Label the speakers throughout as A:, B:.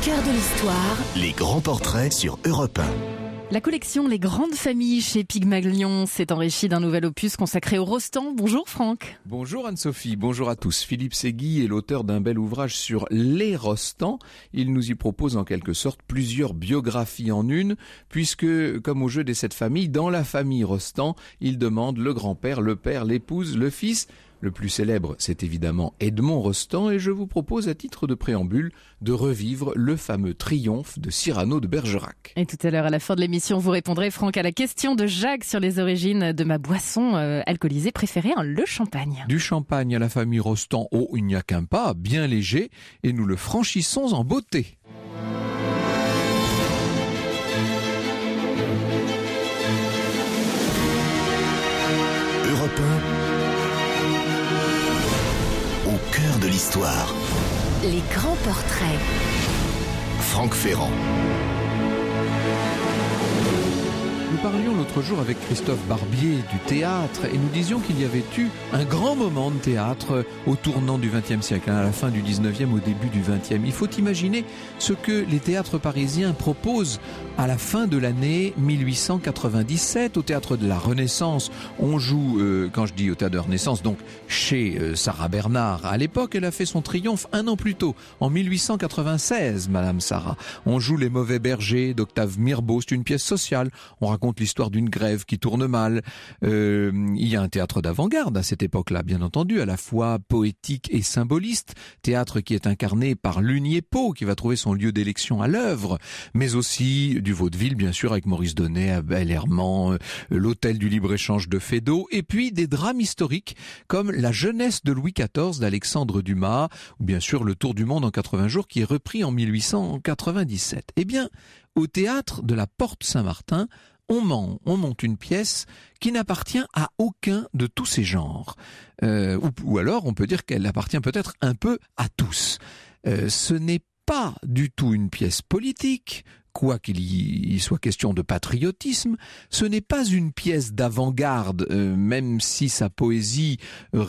A: cœur de l'histoire,
B: Les grands portraits sur Europe 1.
C: La collection Les Grandes Familles chez Pygmalion s'est enrichie d'un nouvel opus consacré au Rostand. Bonjour Franck.
D: Bonjour Anne-Sophie, bonjour à tous. Philippe Segui est l'auteur d'un bel ouvrage sur les Rostand. Il nous y propose en quelque sorte plusieurs biographies en une, puisque, comme au jeu des 7 familles, dans la famille Rostand, il demande le grand-père, le père, l'épouse, le fils. Le plus célèbre, c'est évidemment Edmond Rostand, et je vous propose à titre de préambule de revivre le fameux triomphe de Cyrano de Bergerac.
C: Et tout à l'heure, à la fin de l'émission, vous répondrez, Franck, à la question de Jacques sur les origines de ma boisson alcoolisée préférée, le champagne.
D: Du champagne à la famille Rostand, oh, il n'y a qu'un pas, bien léger, et nous le franchissons en beauté.
B: Europe 1. Au cœur de l'histoire,
A: les grands portraits.
B: Franck Ferrand.
D: Nous parlions l'autre jour avec Christophe Barbier du théâtre et nous disions qu'il y avait eu un grand moment de théâtre au tournant du XXe siècle, à la fin du XIXe, au début du XXe. Il faut imaginer ce que les théâtres parisiens proposent à la fin de l'année 1897 au théâtre de la Renaissance. On joue, quand je dis au théâtre de la Renaissance, donc chez Sarah Bernard. À l'époque, elle a fait son triomphe un an plus tôt, en 1896, Madame Sarah. On joue Les Mauvais Bergers d'Octave Mirbeau. C'est une pièce sociale. On raconte l'histoire d'une grève qui tourne mal. Il y a un théâtre d'avant-garde à cette époque-là, bien entendu, à la fois poétique et symboliste. Théâtre qui est incarné par Lunier-Pau, qui va trouver son lieu d'élection à l'œuvre, mais aussi du vaudeville, bien sûr, avec Maurice Donnet, Abel Herman, l'hôtel du libre-échange de Feydeau, et puis des drames historiques comme La jeunesse de Louis XIV d'Alexandre Dumas, ou bien sûr Le Tour du monde en 80 jours, qui est repris en 1897. Eh bien, au théâtre de la Porte Saint-Martin, on monte une pièce qui n'appartient à aucun de tous ces genres. Ou alors, on peut dire qu'elle appartient peut-être un peu à tous. Ce n'est pas du tout une pièce politique, quoi qu'il y soit question de patriotisme. Ce n'est pas une pièce d'avant-garde, même si sa poésie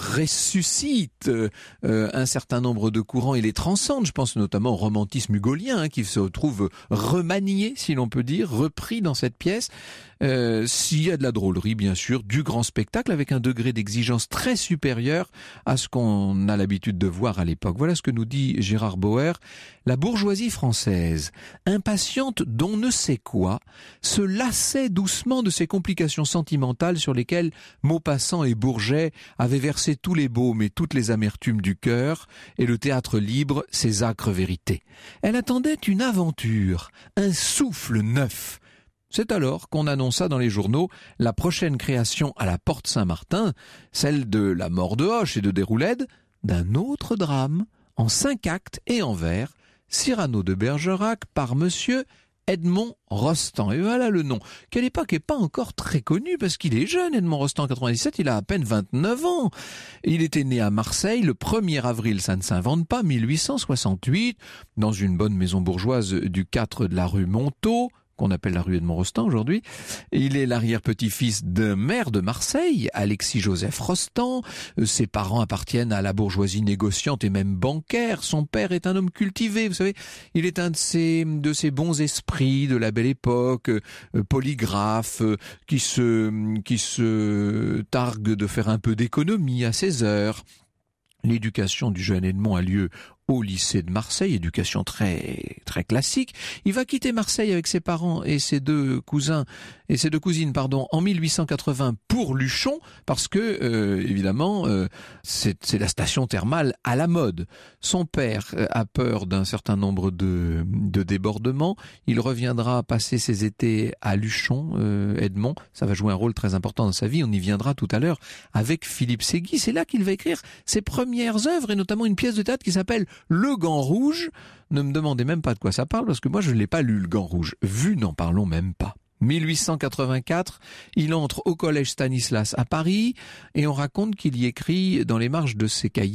D: ressuscite un certain nombre de courants et les transcende. Je pense notamment au romantisme hugolien, qui se trouve remanié, si l'on peut dire, repris dans cette pièce. S'il y a de la drôlerie, bien sûr, du grand spectacle avec un degré d'exigence très supérieur à ce qu'on a l'habitude de voir à l'époque. Voilà ce que nous dit Gérard Bauer. La bourgeoisie française, impatiente d'on ne sait quoi, se lassait doucement de ces complications sentimentales sur lesquelles Maupassant et Bourget avaient versé tous les baumes et toutes les amertumes du cœur, et le théâtre libre ses âcres vérités. Elle attendait une aventure, un souffle neuf. C'est alors qu'on annonça dans les journaux la prochaine création à la Porte Saint-Martin, celle de La mort de Hoche et de Déroulède, d'un autre drame, en 5 actes et en vers, Cyrano de Bergerac par monsieur Edmond Rostand. Et voilà le nom, qu'à l'époque n'est pas encore très connu parce qu'il est jeune, Edmond Rostand, en 97, il a à peine 29 ans. Il était né à Marseille le 1er avril, ça ne s'invente pas, 1868, dans une bonne maison bourgeoise du 4 de la rue Montaut, qu'on appelle la rue Edmond Rostand aujourd'hui. Il est l'arrière-petit-fils d'un maire de Marseille, Alexis-Joseph Rostand. Ses parents appartiennent à la bourgeoisie négociante et même bancaire. Son père est un homme cultivé, vous savez. Il est un de ces bons esprits de la belle époque, polygraphe, qui se targue de faire un peu d'économie à ses heures. L'éducation du jeune Edmond a lieu au lycée de Marseille, éducation très très classique. Il va quitter Marseille avec ses parents et ses deux cousines, en 1880 pour Luchon, parce que évidemment c'est la station thermale à la mode. Son père a peur d'un certain nombre de débordements. Il reviendra passer ses étés à Luchon, Edmond. Ça va jouer un rôle très important dans sa vie. On y viendra tout à l'heure avec Philippe Segui. C'est là qu'il va écrire ses premières œuvres et notamment une pièce de théâtre qui s'appelle Le Gant Rouge. Ne me demandez même pas de quoi ça parle parce que moi je ne l'ai pas lu, Le Gant Rouge. Vu, n'en parlons même pas. 1884, il entre au collège Stanislas à Paris et on raconte qu'il y écrit dans les marges de ses cahiers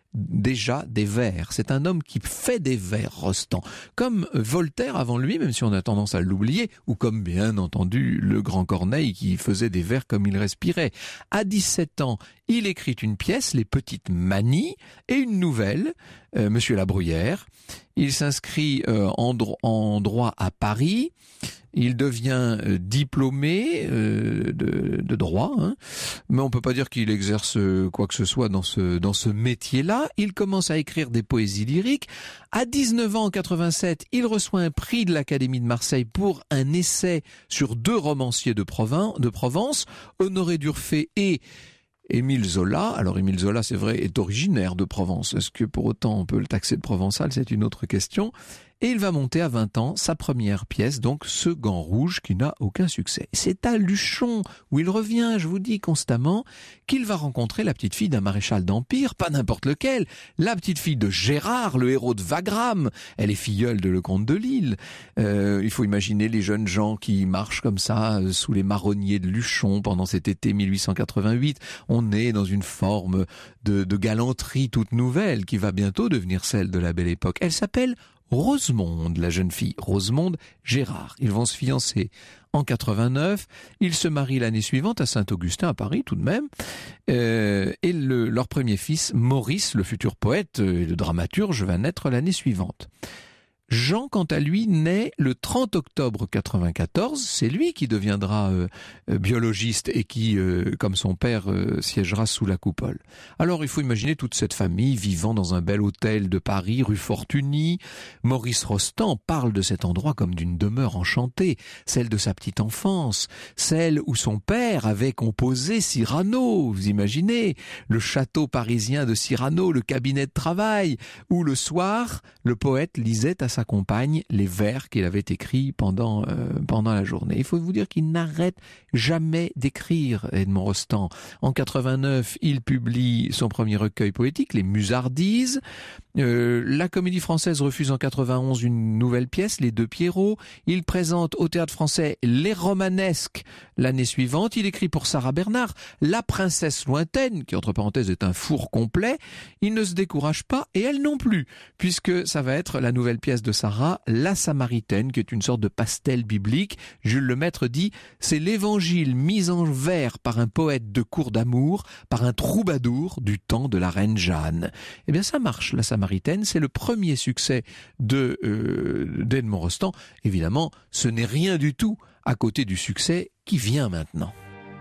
D: déjà des vers. C'est un homme qui fait des vers, Rostand. Comme Voltaire avant lui, même si on a tendance à l'oublier, ou comme bien entendu le grand Corneille qui faisait des vers comme il respirait. À 17 ans, il écrit une pièce, Les Petites Manies, et une nouvelle, Monsieur la Bruyère. Il s'inscrit en droit à Paris. Il devient diplômé de droit, hein. Mais on peut pas dire qu'il exerce quoi que ce soit dans ce métier-là. Il commence à écrire des poésies lyriques. À 19 ans, en 87, il reçoit un prix de l'Académie de Marseille pour un essai sur 2 romanciers de Provence, Honoré d'Urfé et Émile Zola. Alors Émile Zola, c'est vrai, est originaire de Provence. Est-ce que pour autant on peut le taxer de provençal? C'est une autre question. Et il va monter à 20 ans sa première pièce, donc Ce gant rouge, qui n'a aucun succès. C'est à Luchon, où il revient, je vous dis constamment, qu'il va rencontrer la petite fille d'un maréchal d'Empire, pas n'importe lequel, la petite fille de Gérard, le héros de Wagram. Elle est filleule de Lecomte de Lille. Il faut imaginer les jeunes gens qui marchent comme ça, sous les marronniers de Luchon, pendant cet été 1888. On est dans une forme de galanterie toute nouvelle, qui va bientôt devenir celle de la Belle Époque. Elle s'appelle Rosemonde, la jeune fille, Rosemonde Gérard. Ils vont se fiancer en 89. Ils se marient l'année suivante à Saint-Augustin, à Paris tout de même. Et leur premier fils, Maurice, le futur poète et le dramaturge, va naître l'année suivante. Jean, quant à lui, naît le 30 octobre 94. C'est lui qui deviendra biologiste et qui, comme son père, siégera sous la coupole. Alors, il faut imaginer toute cette famille vivant dans un bel hôtel de Paris, rue Fortuny. Maurice Rostand parle de cet endroit comme d'une demeure enchantée, celle de sa petite enfance, celle où son père avait composé Cyrano. Vous imaginez, le château parisien de Cyrano, le cabinet de travail, où le soir, le poète lisait à sa compagne les vers qu'il avait écrits pendant la journée. Il faut vous dire qu'il n'arrête jamais d'écrire, Edmond Rostand. En 89, il publie son premier recueil poétique, Les Musardises. La Comédie Française refuse en 91 une nouvelle pièce, Les Deux Pierrots. Il présente au Théâtre Français Les Romanesques l'année suivante. Il écrit pour Sarah Bernard La Princesse Lointaine, qui entre parenthèses est un four complet. Il ne se décourage pas, et elle non plus, puisque ça va être la nouvelle pièce de Sarah, La Samaritaine, qui est une sorte de pastel biblique. Jules Lemaître dit « C'est l'évangile mis en vers par un poète de cour d'amour, par un troubadour du temps de la reine Jeanne ». Eh bien ça marche, La Samaritaine, c'est le premier succès d'Edmond Rostand. Évidemment, ce n'est rien du tout à côté du succès qui vient maintenant.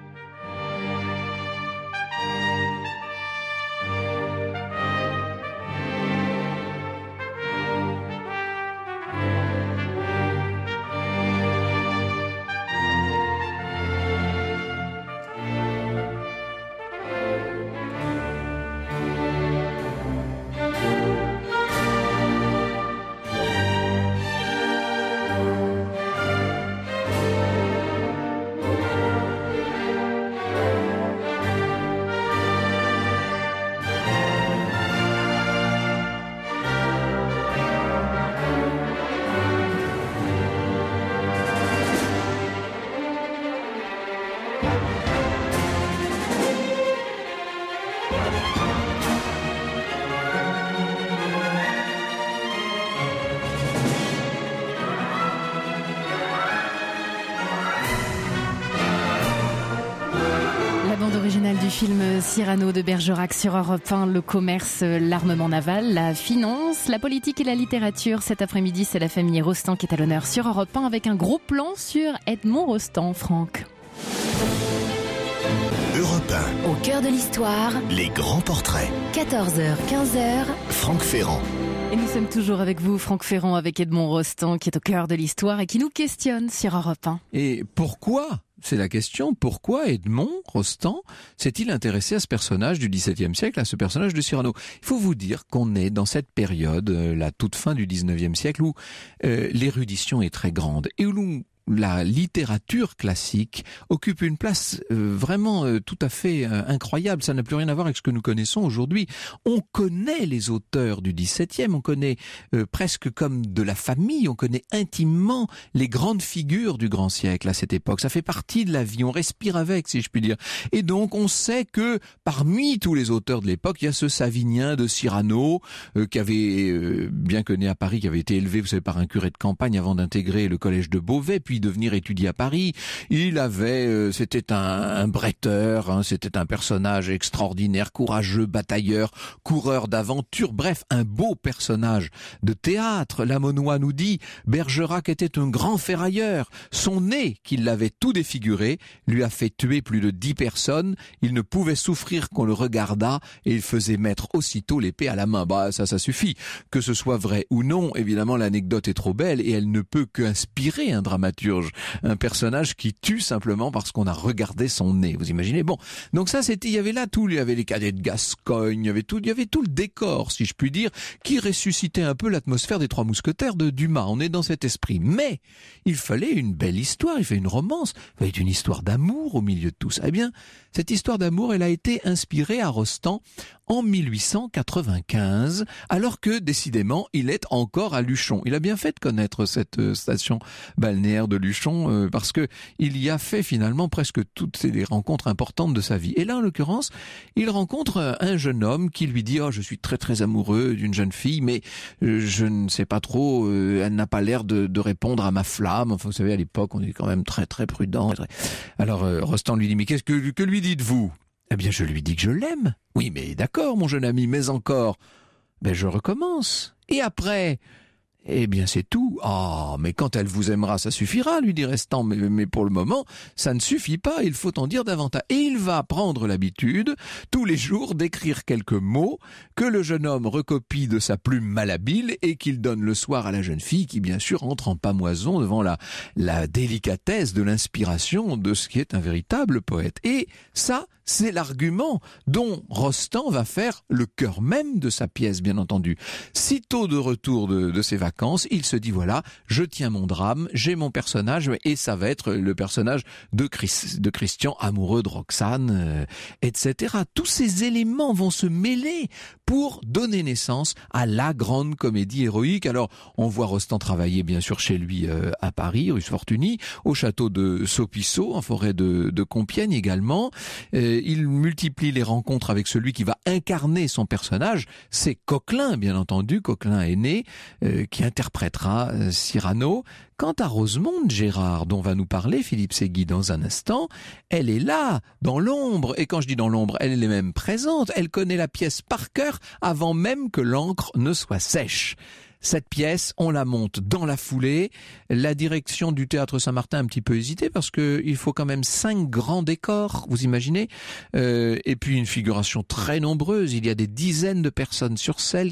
C: Original du film Cyrano de Bergerac sur Europe 1, le commerce, l'armement naval, la finance, la politique et la littérature. Cet après-midi, c'est la famille Rostand qui est à l'honneur sur Europe 1 avec un gros plan sur Edmond Rostand, Franck.
B: Europe 1.
A: Au cœur de l'histoire,
B: Les grands portraits.
A: 14h, 15h.
B: Franck Ferrand.
C: Et nous sommes toujours avec vous, Franck Ferrand, avec Edmond Rostand qui est au cœur de l'histoire et qui nous questionne sur Europe 1.
D: Et pourquoi ? C'est la question, pourquoi Edmond Rostand s'est-il intéressé à ce personnage du XVIIe siècle, à ce personnage de Cyrano ? Il faut vous dire qu'on est dans cette période, la toute fin du XIXe siècle, où l'érudition est très grande et où la littérature classique occupe une place vraiment tout à fait incroyable. Ça n'a plus rien à voir avec ce que nous connaissons aujourd'hui. On connaît les auteurs du XVIIe, on connaît presque comme de la famille, on connaît intimement les grandes figures du grand siècle à cette époque. Ça fait partie de la vie, on respire avec, si je puis dire. Et donc on sait que parmi tous les auteurs de l'époque, il y a ce Savinien de Cyrano qui avait, bien que né à Paris, qui avait été élevé, vous savez, par un curé de campagne avant d'intégrer le collège de Beauvais, puis de venir étudier à Paris. Il avait, c'était un bretteur, hein, c'était un personnage extraordinaire, courageux, batailleur, coureur d'aventure, bref, un beau personnage de théâtre. Lamonnois nous dit, Bergerac était un grand ferrailleur. Son nez, qui l'avait tout défiguré, lui a fait tuer plus de 10 personnes. Il ne pouvait souffrir qu'on le regardât et il faisait mettre aussitôt l'épée à la main. Bah, ça suffit. Que ce soit vrai ou non, évidemment, l'anecdote est trop belle et elle ne peut qu'inspirer un dramaturge. Un personnage qui tue simplement parce qu'on a regardé son nez. Vous imaginez? Bon. Donc ça, il y avait là tout, il y avait les cadets de Gascogne, il y avait tout le décor, si je puis dire, qui ressuscitait un peu l'atmosphère des Trois Mousquetaires de Dumas. On est dans cet esprit. Mais, il fallait une belle histoire, il fallait une romance, il fallait une histoire d'amour au milieu de tout ça. Eh bien, cette histoire d'amour, elle a été inspirée à Rostand en 1895, alors que, décidément, il est encore à Luchon. Il a bien fait de connaître cette station balnéaire de Luchon, parce que il y a fait finalement presque toutes les rencontres importantes de sa vie. Et là, en l'occurrence, il rencontre un jeune homme qui lui dit « Oh, je suis très très amoureux d'une jeune fille, mais je ne sais pas trop, elle n'a pas l'air de répondre à ma flamme. » Enfin, vous savez, à l'époque, on est quand même très très prudent. Alors, Rostand lui dit « Mais que lui dites-vous » ? Eh bien, je lui dis que je l'aime. Oui, mais d'accord, mon jeune ami, mais encore. Ben, je recommence. Et après? Eh bien, c'est tout. Ah, mais quand elle vous aimera, ça suffira, lui dit Rostand. Mais pour le moment, ça ne suffit pas, il faut en dire davantage. Et il va prendre l'habitude, tous les jours, d'écrire quelques mots que le jeune homme recopie de sa plume malhabile et qu'il donne le soir à la jeune fille qui, bien sûr, entre en pâmoison devant la délicatesse de l'inspiration de ce qui est un véritable poète. Et ça, c'est l'argument dont Rostand va faire le cœur même de sa pièce, bien entendu. Sitôt de retour de ses vacances, il se dit voilà, je tiens mon drame, j'ai mon personnage, et ça va être le personnage de Christian, amoureux de Roxane, etc. Tous ces éléments vont se mêler pour donner naissance à la grande comédie héroïque. Alors, on voit Rostand travailler bien sûr chez lui à Paris, rue Fortuny, au château de Sopisceau, en forêt de Compiègne également. Il multiplie les rencontres avec celui qui va incarner son personnage, c'est Coquelin, bien entendu, Coquelin aîné, qui interprétera Cyrano. Quant à Rosemonde Gérard, dont va nous parler Philippe Séguy dans un instant, elle est là, dans l'ombre, et quand je dis dans l'ombre, elle est même présente, elle connaît la pièce par cœur avant même que l'encre ne soit sèche. Cette pièce, on la monte dans la foulée. La direction du Théâtre Saint-Martin a un petit peu hésité parce que il faut quand même 5 grands décors, vous imaginez, et puis une figuration très nombreuse. Il y a des dizaines de personnes sur scène,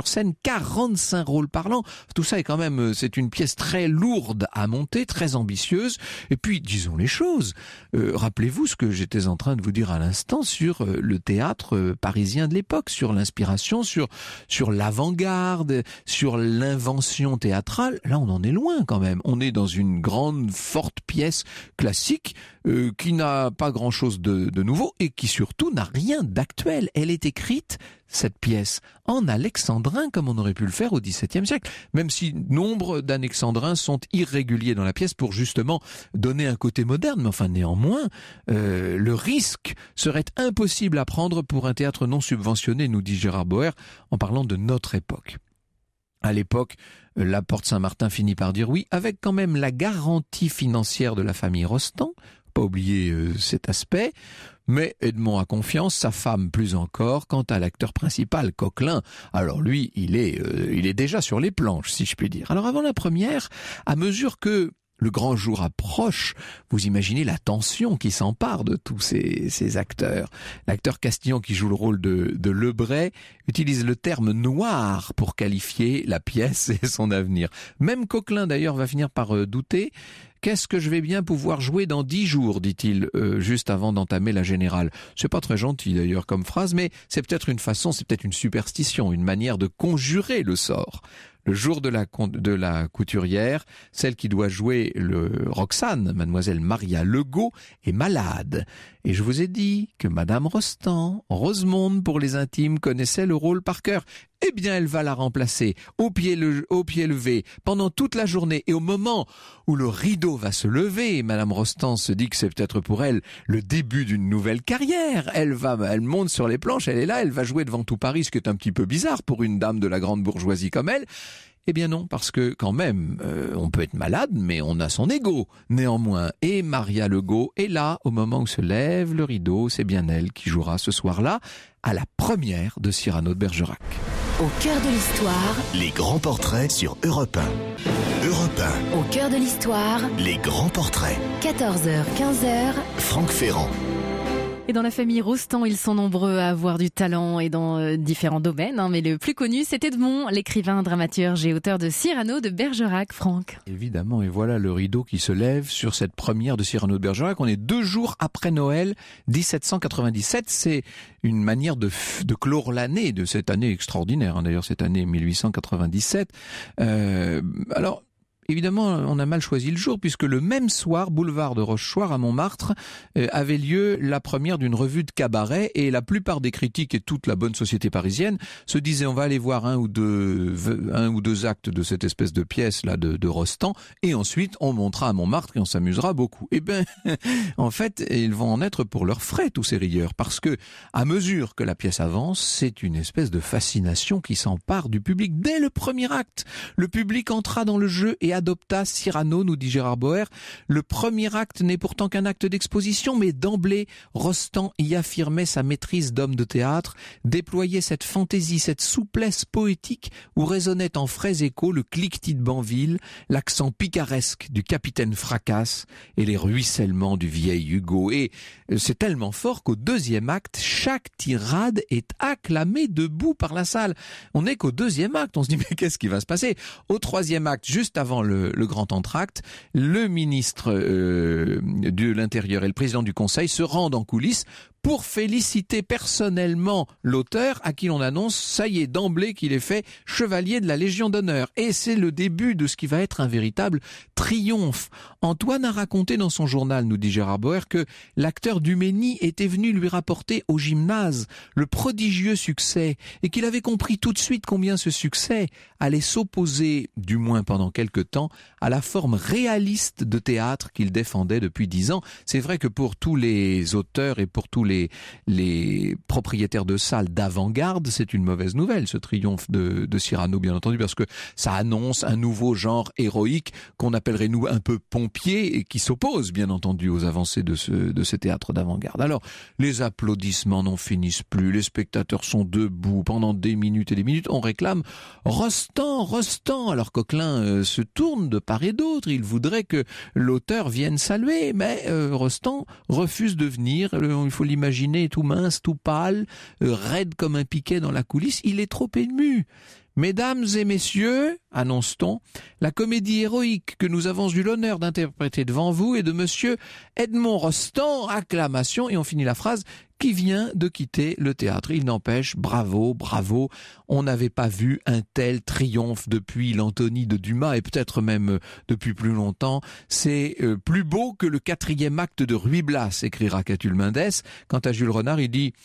D: 45 rôles parlants. Tout ça est quand même, c'est une pièce très lourde à monter, très ambitieuse. Et puis, disons les choses. Rappelez-vous ce que j'étais en train de vous dire à l'instant sur le théâtre parisien de l'époque, sur l'inspiration, sur l'avant-garde, sur l'invention théâtrale. Là, on en est loin quand même. On est dans une grande, forte pièce classique qui n'a pas grand-chose de nouveau et qui surtout n'a rien d'actuel. Elle est écrite, cette pièce, en alexandrin comme on aurait pu le faire au XVIIe siècle, même si nombre d'alexandrins sont irréguliers dans la pièce pour justement donner un côté moderne. Mais enfin, néanmoins, le risque serait impossible à prendre pour un théâtre non subventionné, nous dit Gérard Boer, en parlant de notre époque. À l'époque, la Porte Saint-Martin finit par dire oui, avec quand même la garantie financière de la famille Rostand, pas oublier cet aspect, mais Edmond a confiance, sa femme plus encore. Quant à l'acteur principal, Coquelin, alors lui, il est déjà sur les planches, si je puis dire. Alors avant la première, à mesure que le grand jour approche, vous imaginez la tension qui s'empare de tous ces acteurs. L'acteur Castillon qui joue le rôle de Lebray utilise le terme noir pour qualifier la pièce et son avenir. Même Coquelin d'ailleurs va finir par douter. Qu'est-ce que je vais bien pouvoir jouer dans 10 jours, dit-il, juste avant d'entamer la générale. C'est pas très gentil d'ailleurs comme phrase, mais c'est peut-être une façon, c'est peut-être une superstition, une manière de conjurer le sort. le jour de la couturière, celle qui doit jouer le Roxane, mademoiselle Maria Legault, est malade. Et je vous ai dit que madame Rostand, Rosemonde pour les intimes, connaissait le rôle par cœur. Eh bien, elle va la remplacer au pied levé pendant toute la journée. Et au moment où le rideau va se lever, madame Rostand se dit que c'est peut-être pour elle le début d'une nouvelle carrière. Elle monte sur les planches, elle est là, elle va jouer devant tout Paris, ce qui est un petit peu bizarre pour une dame de la grande bourgeoisie comme elle. Eh bien non, parce que quand même, on peut être malade, mais on a son ego, néanmoins. Et Maria Legault est là, au moment où se lève le rideau, c'est bien elle qui jouera ce soir-là, à la première de Cyrano de Bergerac.
A: Au cœur de l'histoire,
B: Les grands portraits sur Europe 1. Europe 1,
A: au cœur de l'histoire,
B: les grands portraits.
A: 14h, 15h,
B: Franck Ferrand.
C: Et dans la famille Rostand, ils sont nombreux à avoir du talent et dans différents domaines, mais le plus connu, c'est Edmond, l'écrivain, dramaturge et auteur de Cyrano de Bergerac, Franck.
D: Évidemment, et voilà le rideau qui se lève sur cette première de Cyrano de Bergerac. On est 2 jours après Noël 1797. C'est une manière de clore l'année, de cette année extraordinaire, d'ailleurs cette année 1897. Alors, évidemment, on a mal choisi le jour, puisque le même soir, boulevard de Rochechouart à Montmartre, avait lieu la première d'une revue de cabaret, et la plupart des critiques et toute la bonne société parisienne se disaient on va aller voir un ou deux actes de cette espèce de pièce là de Rostand, et ensuite on montera à Montmartre et on s'amusera beaucoup. Eh ben, en fait, ils vont en être pour leurs frais, tous ces rieurs, parce que à mesure que la pièce avance, c'est une espèce de fascination qui s'empare du public. Dès le premier acte, le public entra dans le jeu et adopta Cyrano, nous dit Gérard Boer. Le premier acte n'est pourtant qu'un acte d'exposition, mais d'emblée, Rostand y affirmait sa maîtrise d'homme de théâtre, déployait cette fantaisie, cette souplesse poétique où résonnait en frais échos le cliquetis de Banville, l'accent picaresque du capitaine Fracasse et les ruissellements du vieil Hugo. Et c'est tellement fort qu'au deuxième acte, chaque tirade est acclamée debout par la salle. On n'est qu'au deuxième acte, on se dit mais qu'est-ce qui va se passer? Au troisième acte, juste avant le grand entracte, le ministre de l'Intérieur et le président du Conseil se rendent en coulisses pour féliciter personnellement l'auteur à qui l'on annonce, ça y est, d'emblée qu'il est fait chevalier de la Légion d'honneur. Et c'est le début de ce qui va être un véritable triomphe. Antoine a raconté dans son journal, nous dit Gérard Boer, que l'acteur Dumény était venu lui rapporter au gymnase le prodigieux succès et qu'il avait compris tout de suite combien ce succès allait s'opposer, du moins pendant quelque temps, à la forme réaliste de théâtre qu'il défendait depuis 10 ans. C'est vrai que pour tous les auteurs et pour tous les propriétaires de salles d'avant-garde, c'est une mauvaise nouvelle, ce triomphe de Cyrano, bien entendu, parce que ça annonce un nouveau genre héroïque qu'on appellerait, nous, un peu pompier, et qui s'oppose, bien entendu, aux avancées de ce théâtre d'avant-garde. Alors, les applaudissements n'en finissent plus, les spectateurs sont debout pendant des minutes et des minutes, on réclame Rostand, Rostand. Alors Coquelin se tourne de part et d'autre, il voudrait que l'auteur vienne saluer, mais Rostand refuse de venir, il faut l'imaginer tout mince, tout pâle, raide comme un piquet dans la coulisse, il est trop ému. Mesdames et messieurs, annonce-t-on, la comédie héroïque que nous avons eu l'honneur d'interpréter devant vous est de monsieur Edmond Rostand, acclamation, et on finit la phrase, qui vient de quitter le théâtre. Il n'empêche, bravo, bravo, on n'avait pas vu un tel triomphe depuis l'Antony de Dumas, et peut-être même depuis plus longtemps. C'est plus beau que le 4e acte de Ruy Blas, écrira Catulle Mendès. Quant à Jules Renard, il dit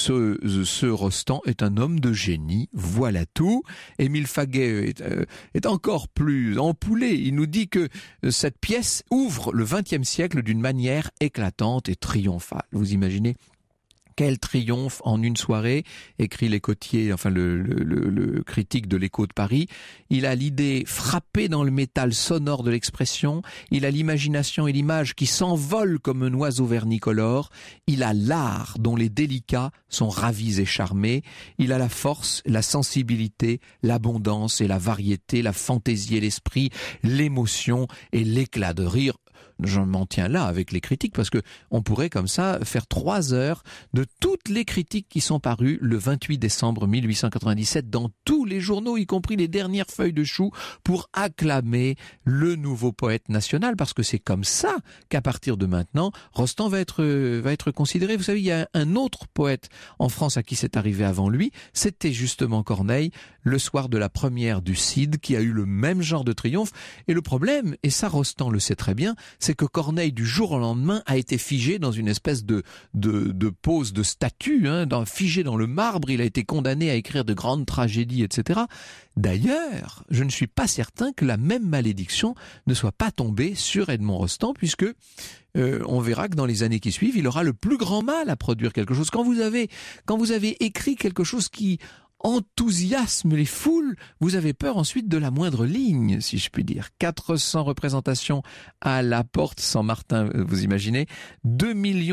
D: ce Rostand est un homme de génie, voilà tout. Émile Faguet est encore plus empoulé. Il nous dit que cette pièce ouvre le XXe siècle d'une manière éclatante et triomphale. Vous imaginez? Quel triomphe en une soirée, écrit Lécotier, enfin le critique de l'Écho de Paris. Il a l'idée frappée dans le métal sonore de l'expression, il a l'imagination et l'image qui s'envolent comme un oiseau vernicolore, il a l'art dont les délicats sont ravis et charmés, il a la force, la sensibilité, l'abondance et la variété, la fantaisie et l'esprit, l'émotion et l'éclat de rire. je m'en tiens là avec les critiques parce que on pourrait comme ça faire 3 heures de toutes les critiques qui sont parues le 28 décembre 1897 dans tous les journaux, y compris les dernières feuilles de chou, pour acclamer le nouveau poète national, parce que c'est comme ça qu'à partir de maintenant, Rostand va être considéré. Vous savez, il y a un autre poète en France à qui c'est arrivé avant lui, c'était justement Corneille, le soir de la première du Cid, qui a eu le même genre de triomphe. Et le problème, et ça Rostand le sait très bien, c'est que Corneille, du jour au lendemain, a été figé dans une espèce de pose de statue, figé dans le marbre. Il a été condamné à écrire de grandes tragédies, etc. D'ailleurs, je ne suis pas certain que la même malédiction ne soit pas tombée sur Edmond Rostand, puisque on verra que dans les années qui suivent, il aura le plus grand mal à produire quelque chose. Quand vous avez écrit quelque chose qui enthousiasme les foules, vous avez peur ensuite de la moindre ligne, si je puis dire. 400 représentations à la Porte Saint-Martin, vous imaginez, 2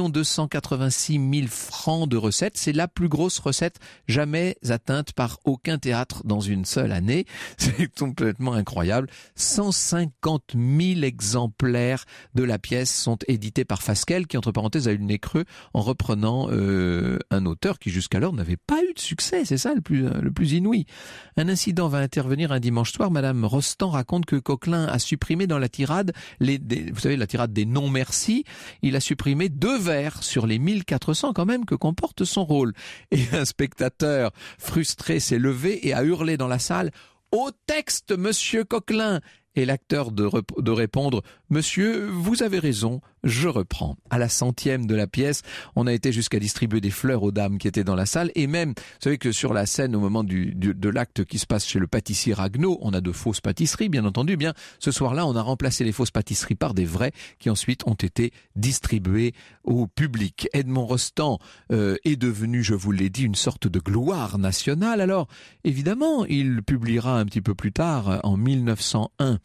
D: 286 000 francs de recettes. C'est la plus grosse recette jamais atteinte par aucun théâtre dans une seule année. C'est complètement incroyable. 150 000 exemplaires de la pièce sont édités par Fasquelle, qui entre parenthèses a eu le nez creux en reprenant un auteur qui jusqu'alors n'avait pas eu de succès. C'est ça le plus inouï. Un incident va intervenir un dimanche soir. Madame Rostand raconte que Coquelin a supprimé dans la tirade, vous savez, la tirade des non-merci, il a supprimé 2 vers sur les 1400 quand même que comporte son rôle. Et un spectateur frustré s'est levé et a hurlé dans la salle « Au texte, monsieur Coquelin !» Et l'acteur de répondre « Monsieur, vous avez raison, je reprends ». À la 100e de la pièce, on a été jusqu'à distribuer des fleurs aux dames qui étaient dans la salle. Et même, vous savez que sur la scène, au moment de l'acte qui se passe chez le pâtissier Ragueneau, on a de fausses pâtisseries, bien entendu. Bien, ce soir-là, on a remplacé les fausses pâtisseries par des vraies qui ensuite ont été distribuées au public. Edmond Rostand est devenu, je vous l'ai dit, une sorte de gloire nationale. Alors, évidemment, il publiera un petit peu plus tard, en 1901,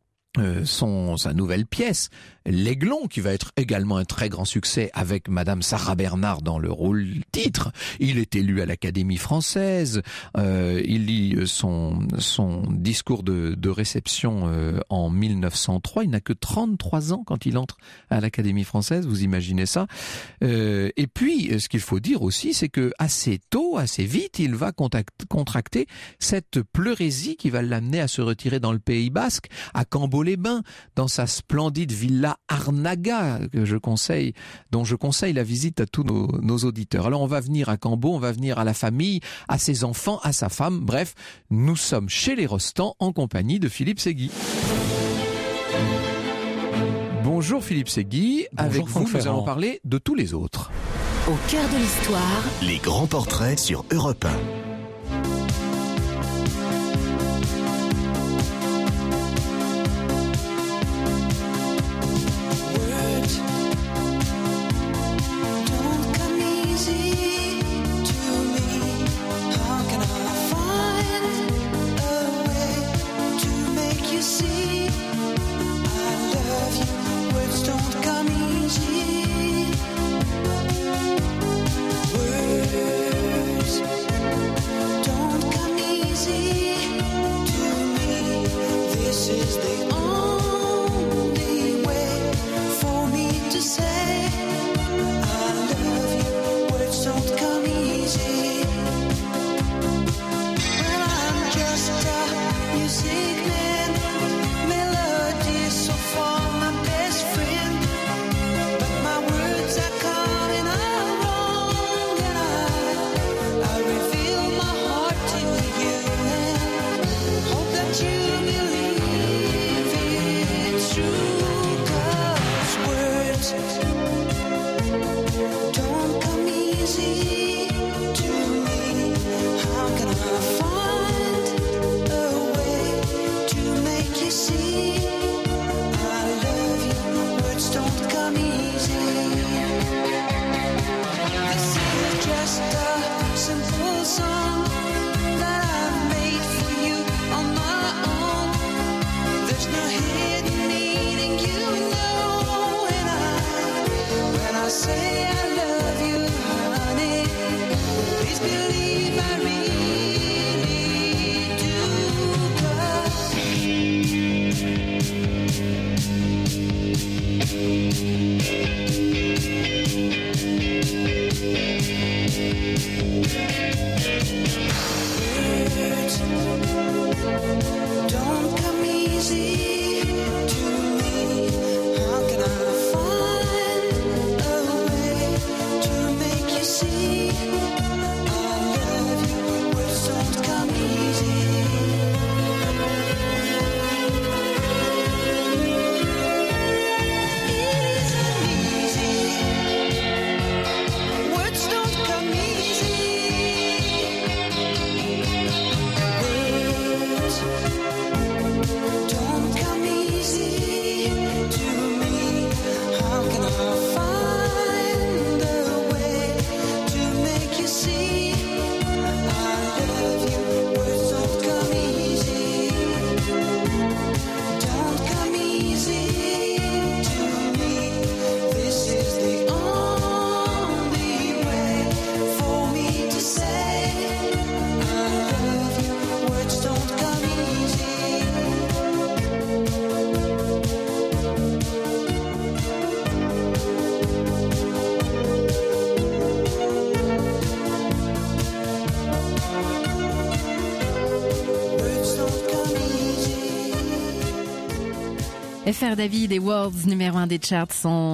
D: sa nouvelle pièce, L'Aiglon, qui va être également un très grand succès avec Madame Sarah Bernard dans le rôle titre. Il est élu à l'Académie française. Il lit son discours de réception en 1903. Il n'a que 33 ans quand il entre à l'Académie française. Vous imaginez ça. Et puis, ce qu'il faut dire aussi, c'est que assez tôt, assez vite, il va contracter cette pleurésie qui va l'amener à se retirer dans le Pays Basque, à Cambo-les-Bains, dans sa splendide villa Arnaga, dont je conseille la visite à tous nos auditeurs. Alors on va venir à Cambo, on va venir à la famille, à ses enfants, à sa femme. Bref, nous sommes chez les Rostand en compagnie de Philippe Séguy. Bonjour Philippe Séguy. Avec vous, nous allons parler de tous les autres.
A: Au cœur de l'histoire,
B: les grands portraits sur Europe 1.
C: FR David et Words, numéro 1 des charts en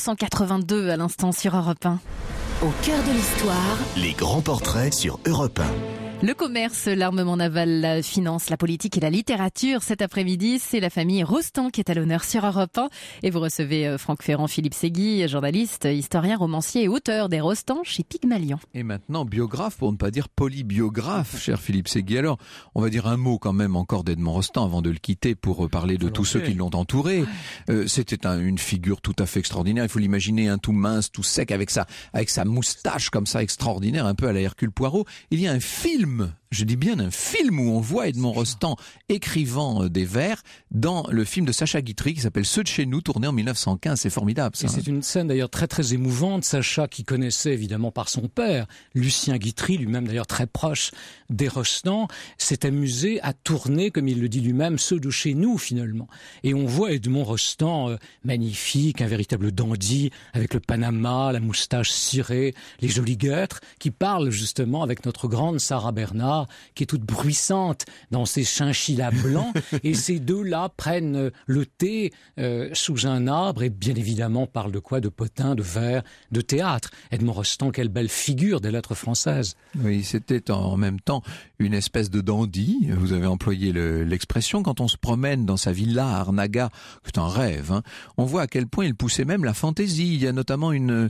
C: 1982 à l'instant sur Europe 1.
A: Au cœur de l'histoire,
B: les grands portraits sur Europe 1.
C: Le commerce, l'armement naval, la finance, la politique et la littérature. Cet après-midi, c'est la famille Rostand qui est à l'honneur sur Europe 1. Et vous recevez Franck Ferrand, Philippe Segui, journaliste, historien, romancier et auteur des Rostand chez Pygmalion.
D: Et maintenant, biographe, pour ne pas dire polybiographe, cher Philippe Segui. Alors, on va dire un mot quand même encore d'Edmond Rostand avant de le quitter pour parler de tous ceux qui l'ont entouré. C'était une figure tout à fait extraordinaire. Il faut l'imaginer, tout mince, tout sec, avec sa moustache comme ça extraordinaire, un peu à la Hercule Poirot. Il y a un film, je dis bien un film, où on voit Edmond Rostand écrivant des vers dans le film de Sacha Guitry qui s'appelle Ceux de chez nous, tourné en 1915. C'est formidable, ça.
E: Et c'est une scène d'ailleurs très très émouvante. Sacha, qui connaissait évidemment par son père, Lucien Guitry, lui-même d'ailleurs très proche des Rostand, s'est amusé à tourner, comme il le dit lui-même, Ceux de chez nous finalement. Et on voit Edmond Rostand magnifique, un véritable dandy, avec le panama, la moustache cirée, les jolies guêtres, qui parle justement avec notre grande Sarah Bernard, qui est toute bruissante dans ses chinchillas blancs, et ces deux-là prennent le thé sous un arbre et bien évidemment parlent de quoi? De potins, de vers, de théâtre. Edmond Rostand, quelle belle figure des lettres françaises.
D: Oui, c'était en même temps une espèce de dandy, vous avez employé l'expression. Quand on se promène dans sa villa à Arnaga, c'est un rêve, on voit à quel point il poussait même la fantaisie. Il y a notamment une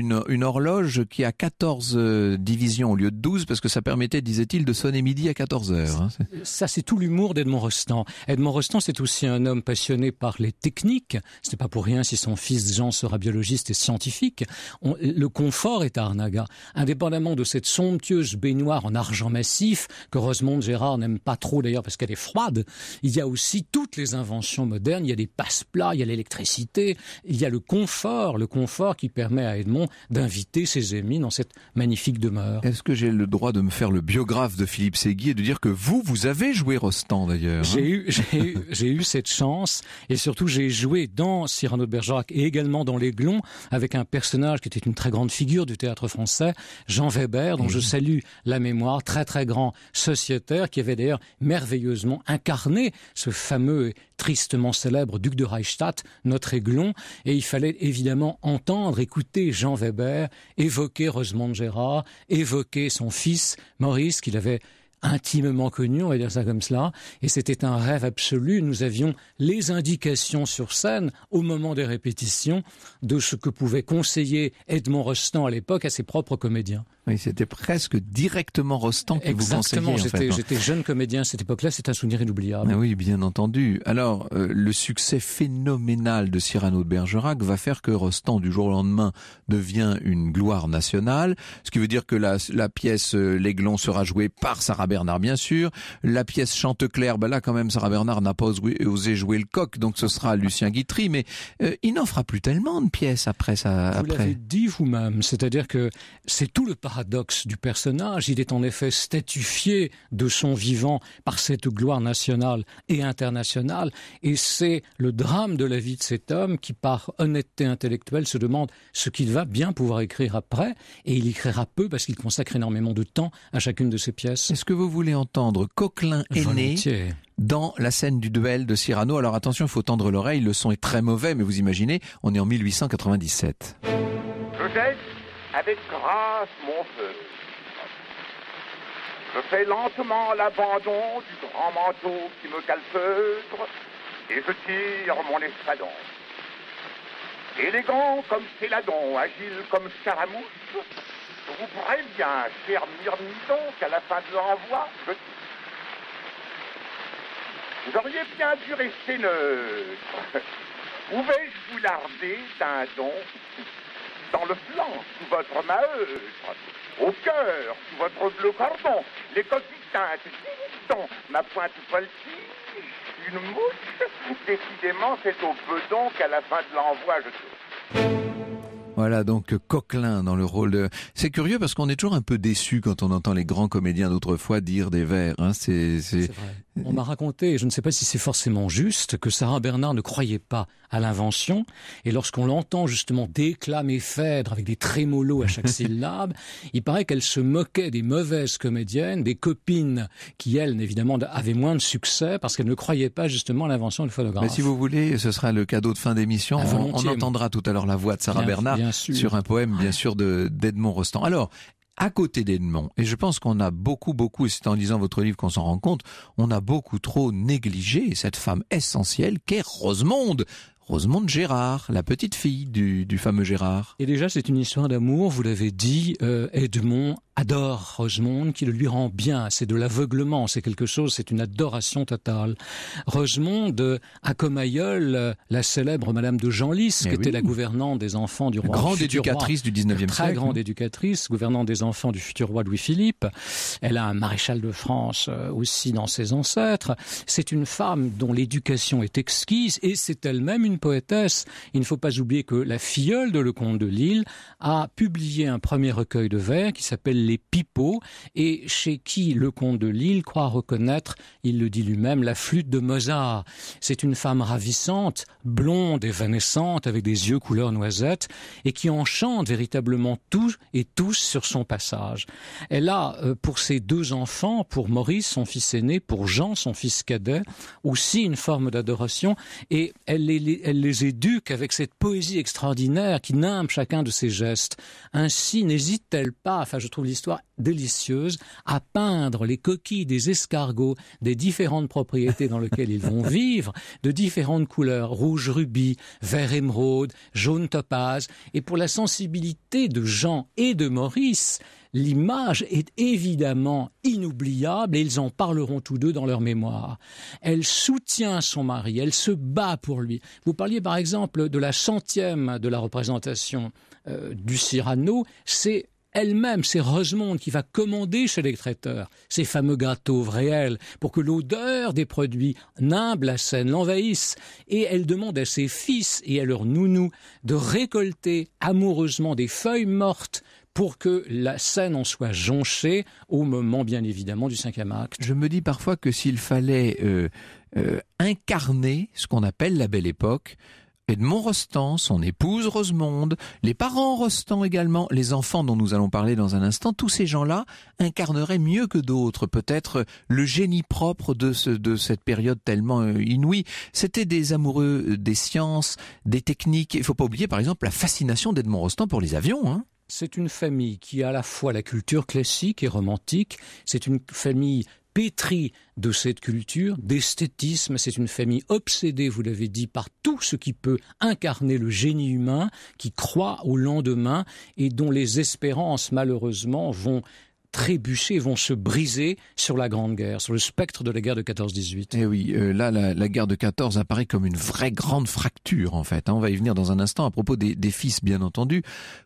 D: horloge qui a 14 divisions au lieu de 12, parce que ça permettait, disait-il, de sonner midi à 14h.
E: Ça, c'est tout l'humour d'Edmond Rostand. Edmond Rostand, c'est aussi un homme passionné par les techniques. Ce n'est pas pour rien si son fils Jean sera biologiste et scientifique. Le confort est à Arnaga. Indépendamment de cette somptueuse baignoire en argent massif, que Rosemonde Gérard n'aime pas trop d'ailleurs parce qu'elle est froide, il y a aussi toutes les inventions modernes. Il y a des passe-plats, il y a l'électricité, il y a le confort qui permet à Edmond d'inviter ses amis dans cette magnifique demeure.
D: Est-ce que j'ai le droit de me faire le biographe de Philippe Segui et de dire que vous avez joué Rostand d'ailleurs?
E: J'ai eu cette chance, et surtout j'ai joué dans Cyrano de Bergerac et également dans l'Aiglon avec un personnage qui était une très grande figure du théâtre français, Jean Weber, dont je salue la mémoire, très très grand sociétaire, qui avait d'ailleurs merveilleusement incarné ce fameux tristement célèbre duc de Reichstadt, notre Aiglon, et il fallait évidemment écouter Jean Weber, évoquer Rosemonde Gérard, évoquer son fils Maurice, qu'il avait intimement connu, on va dire ça comme cela, et c'était un rêve absolu. Nous avions les indications sur scène, au moment des répétitions, de ce que pouvait conseiller Edmond Rostand à l'époque à ses propres comédiens.
D: Oui, c'était presque directement Rostand qui vous conseillait.
E: Exactement, j'étais jeune comédien à cette époque-là, c'est un souvenir inoubliable.
D: Ah oui, bien entendu. Alors, le succès phénoménal de Cyrano de Bergerac va faire que Rostand, du jour au lendemain, devient une gloire nationale, ce qui veut dire que la pièce L'Aiglon sera jouée par Sarah Sarah Bernard, bien sûr. La pièce Chanteclair, là quand même, Sarah Bernard n'a pas osé jouer le coq, donc ce sera Lucien Guitry, mais il n'en fera plus tellement de pièces après ça.
E: Vous l'avez dit vous-même, c'est-à-dire que c'est tout le paradoxe du personnage. Il est en effet statufié de son vivant par cette gloire nationale et internationale, et c'est le drame de la vie de cet homme qui, par honnêteté intellectuelle, se demande ce qu'il va bien pouvoir écrire après, et il écrira peu parce qu'il consacre énormément de temps à chacune de ses pièces.
D: Est-ce que vous voulez entendre Coquelin aîné dans la scène du duel de Cyrano? Alors attention, il faut tendre l'oreille, le son est très mauvais, mais vous imaginez, on est en 1897.
F: Je jette avec grâce mon feu. Je fais lentement l'abandon du grand manteau qui me calfeutre et je tire mon espadon. Élégant comme Céladon, agile comme Scaramouche, je vous préviens, cher Myrmidon, qu'à la fin de l'envoi, je tire. Vous auriez bien dû rester neutre. Pouvais-je vous larder d'un don dans le flanc, sous votre maheutre, au cœur, sous votre bleu cordon, les coquilles teintes, dont ma pointe voltige, une mouche. Décidément, c'est au bedon qu'à la fin de l'envoi, je tourne.
D: Voilà donc Coquelin dans le rôle de... C'est curieux parce qu'on est toujours un peu déçu quand on entend les grands comédiens d'autrefois dire des vers. Hein. C'est
E: vrai. On m'a raconté, et je ne sais pas si c'est forcément juste, que Sarah Bernard ne croyait pas à l'invention. Et lorsqu'on l'entend justement déclamer Phèdre avec des trémolos à chaque syllabe, il paraît qu'elle se moquait des mauvaises comédiennes, des copines qui, elles, évidemment, avaient moins de succès parce qu'elles ne croyaient pas justement à l'invention du phonographe.
D: Mais si vous voulez, ce sera le cadeau de fin d'émission. On entendra tout à l'heure la voix de Sarah Bernard sur un poème, bien sûr, d'Edmond Rostand. Alors, à côté d'Edmond, et je pense qu'on a beaucoup, et c'est en lisant votre livre qu'on s'en rend compte, on a beaucoup trop négligé cette femme essentielle qu'est Rosemonde Gérard, la petite fille du fameux Gérard.
E: Et déjà, c'est une histoire d'amour, vous l'avez dit, Edmond adore Rosemonde, qui le lui rend bien. C'est de l'aveuglement, c'est quelque chose, c'est une adoration totale. Rosemonde a comme aïeule la célèbre Madame de Genlis, qui était la gouvernante des enfants du roi.
D: Grande éducatrice du 19e siècle.
E: Très grande éducatrice, gouvernante des enfants du futur roi Louis-Philippe. Elle a un maréchal de France aussi dans ses ancêtres. C'est une femme dont l'éducation est exquise et c'est elle-même une poétesse. Il ne faut pas oublier que la filleule de Lecomte de Lille a publié un premier recueil de vers qui s'appelle Les Pipeaux, et chez qui Lecomte de Lille croit reconnaître, il le dit lui-même, la flûte de Mozart. C'est une femme ravissante, blonde, évanescente, avec des yeux couleur noisette, et qui enchante véritablement tous et tous sur son passage. Elle a, pour ses deux enfants, pour Maurice, son fils aîné, pour Jean, son fils cadet, aussi une forme d'adoration, et elle les éduque avec cette poésie extraordinaire qui nimbe chacun de ses gestes. Ainsi, n'hésite-t-elle pas, enfin je trouve l'histoire délicieuse, à peindre les coquilles des escargots des différentes propriétés dans lesquelles ils vont vivre, de différentes couleurs, rouge rubis, vert émeraude, jaune topaze. Et pour la sensibilité de Jean et de Maurice, l'image est évidemment inoubliable et ils en parleront tous deux dans leur mémoire. Elle soutient son mari, elle se bat pour lui. Vous parliez par exemple de la 100e de la représentation du Cyrano, c'est elle-même, c'est Rosemonde qui va commander chez les traiteurs ces fameux gâteaux réels pour que l'odeur des produits nimbe la scène, l'envahisse. Et elle demande à ses fils et à leurs nounous de récolter amoureusement des feuilles mortes pour que la scène en soit jonchée au moment, bien évidemment, du 5e acte.
D: Je me dis parfois que s'il fallait incarner ce qu'on appelle la Belle Époque, Edmond Rostand, son épouse Rosemonde, les parents Rostand également, les enfants dont nous allons parler dans un instant, tous ces gens-là incarneraient mieux que d'autres peut-être le génie propre de cette période tellement inouïe. C'était des amoureux des sciences, des techniques. Il ne faut pas oublier par exemple la fascination d'Edmond Rostand pour les avions, hein.
E: C'est une famille qui a à la fois la culture classique et romantique, c'est une famille pétrie de cette culture, d'esthétisme, c'est une famille obsédée, vous l'avez dit, par tout ce qui peut incarner le génie humain, qui croit au lendemain et dont les espérances malheureusement vont trébucher, vont se briser sur la Grande Guerre, sur le spectre de la guerre de 14-18.
D: Et oui, là, la guerre de 14 apparaît comme une vraie grande fracture, en fait. On va y venir dans un instant à propos des fils, bien entendu.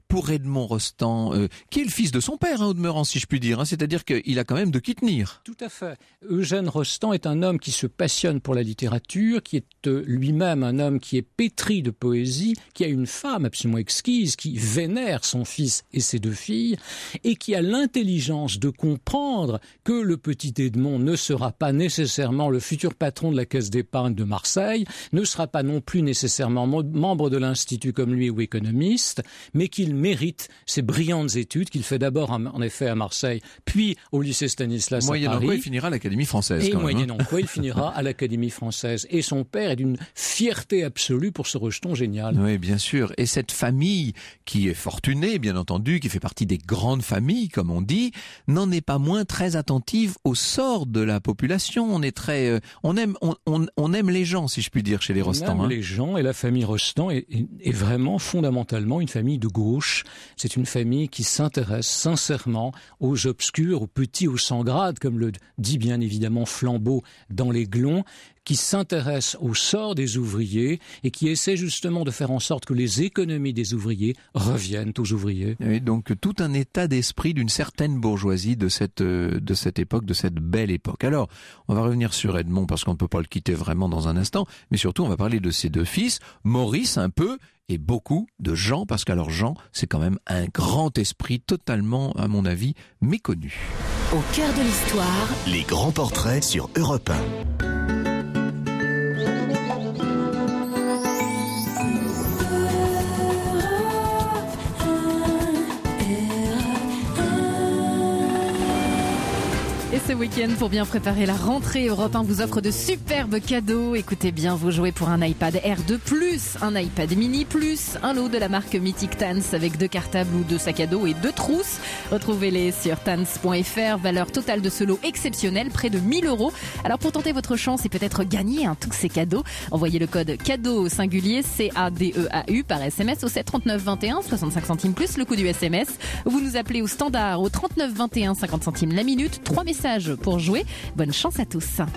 D: pour Edmond Rostand, qui est le fils de son père, au demeurant, si je puis dire. C'est-à-dire qu'il a quand même de qui tenir.
E: Tout à fait. Eugène Rostand est un homme qui se passionne pour la littérature, qui est lui-même un homme qui est pétri de poésie, qui a une femme absolument exquise, qui vénère son fils et ses 2 filles, et qui a l'intelligence de comprendre que le petit Edmond ne sera pas nécessairement le futur patron de la Caisse d'épargne de Marseille, ne sera pas non plus nécessairement membre de l'Institut comme lui ou économiste, mais qu'il mérite ces brillantes études qu'il fait d'abord en effet à Marseille, puis au lycée Stanislas à Paris.
D: Moyennant quoi il finira à l'Académie française.
E: Et moyennant quoi il finira à l'Académie française. Et son père est d'une fierté absolue pour ce rejeton génial.
D: Oui, bien sûr. Et cette famille qui est fortunée, bien entendu, qui fait partie des grandes familles, comme on dit, n'en est pas moins très attentive au sort de la population. On est très, on aime les gens, si je puis dire, chez les Rostand.
E: On aime les gens, et la famille Rostand est vraiment fondamentalement une famille de gauche. C'est une famille qui s'intéresse sincèrement aux obscurs, aux petits, aux sans grade, comme le dit bien évidemment Flambeau dans Les Glons, qui s'intéresse au sort des ouvriers et qui essaie justement de faire en sorte que les économies des ouvriers reviennent aux ouvriers.
D: Et donc tout un état d'esprit d'une certaine bourgeoisie de cette époque, de cette belle époque. Alors, on va revenir sur Edmond parce qu'on ne peut pas le quitter vraiment dans un instant, mais surtout on va parler de ses 2 fils, Maurice un peu, et beaucoup de Jean, parce qu'alors Jean, c'est quand même un grand esprit totalement, à mon avis, méconnu.
A: Au cœur de l'histoire,
B: Les grands portraits sur Europe 1.
C: Et ce week-end, pour bien préparer la rentrée, Europe 1 vous offre de superbes cadeaux. Écoutez bien, vous jouez pour un iPad Air 2+, un iPad Mini+, un lot de la marque Mythic Tans avec 2 cartables ou 2 sacs à dos et 2 trousses. Retrouvez-les sur tans.fr. Valeur totale de ce lot exceptionnel, près de 1 000 €. Alors pour tenter votre chance et peut-être gagner tous ces cadeaux, envoyez le code cadeau au singulier CADEAU par SMS au 7 39 21, 65 centimes plus le coût du SMS. Vous nous appelez au standard au 39 21, 50 centimes la minute. 3 messages pour jouer. Bonne chance à tous.
A: Europe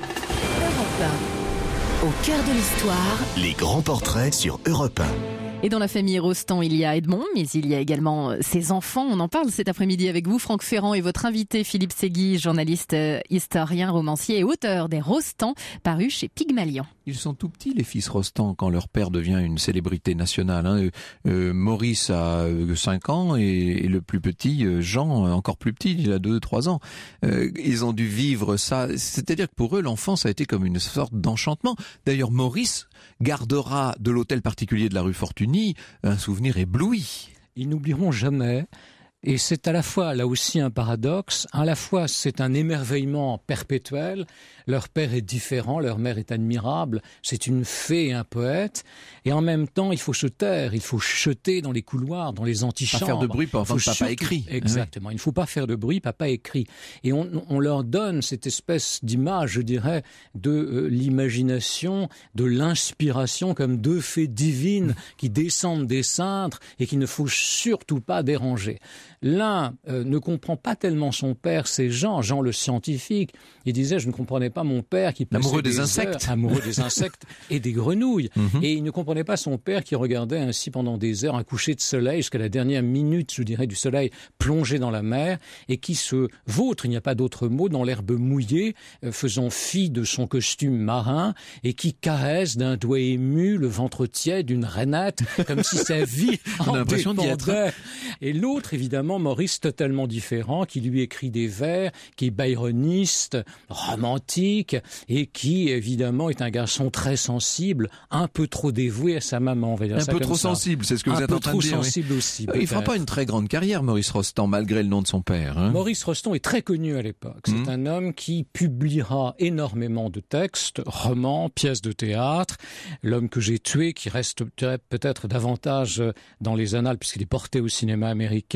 A: 1. Au cœur de l'histoire,
B: Les grands portraits sur Europe 1.
C: Et dans la famille Rostand, il y a Edmond, mais il y a également ses enfants. On en parle cet après-midi avec vous, Franck Ferrand, et votre invité Philippe Segui, journaliste, historien, romancier et auteur des Rostand, paru chez Pygmalion.
D: Ils sont tout petits, les fils Rostand, quand leur père devient une célébrité nationale. Maurice a 5 ans et le plus petit, Jean, encore plus petit, il a 2-3 ans. Ils ont dû vivre ça. C'est-à-dire que pour eux, l'enfance a été comme une sorte d'enchantement. D'ailleurs, Maurice gardera de l'hôtel particulier de la rue Fortuny un souvenir ébloui.
E: Ils n'oublieront jamais. Et c'est à la fois, là aussi, un paradoxe. À la fois, c'est un émerveillement perpétuel. Leur père est différent, leur mère est admirable. C'est une fée et un poète. Et en même temps, il faut se taire. Il faut chuter dans les couloirs, dans les antichambres.
D: Pas faire de bruit, pas enfin papa écrit.
E: Exactement. Il ne faut pas faire de bruit, papa écrit. Et on leur donne cette espèce d'image, je dirais, de l'imagination, de l'inspiration, comme 2 fées divines qui descendent des cintres et qu'il ne faut surtout pas déranger. L'un ne comprend pas tellement son père, c'est Jean le scientifique. Il disait, je ne comprenais pas mon père qui passait
D: amoureux des insectes,
E: amoureux des insectes et des grenouilles. Et il ne comprenait pas son père qui regardait ainsi pendant des heures un coucher de soleil jusqu'à la dernière minute, je dirais, du soleil plongé dans la mer et qui se vautre, il n'y a pas d'autre mot, dans l'herbe mouillée, faisant fi de son costume marin et qui caresse d'un doigt ému le ventre tiède d'une rainette comme si sa vie en dépendait. Et l'autre, évidemment, Maurice, totalement différent, qui lui écrit des vers, qui est byroniste, romantique, et qui, évidemment, est un garçon très sensible, un peu trop dévoué à sa maman. On va dire
D: un peu trop sensible, c'est ce que vous êtes en train de dire.
E: Un peu trop sensible aussi.
D: Il ne fera pas une très grande carrière, Maurice Rostand, malgré le nom de son père.
E: Maurice Rostand est très connu à l'époque. C'est un homme qui publiera énormément de textes, romans, pièces de théâtre. L'homme que j'ai tué, qui reste peut-être davantage dans les annales, puisqu'il est porté au cinéma américain.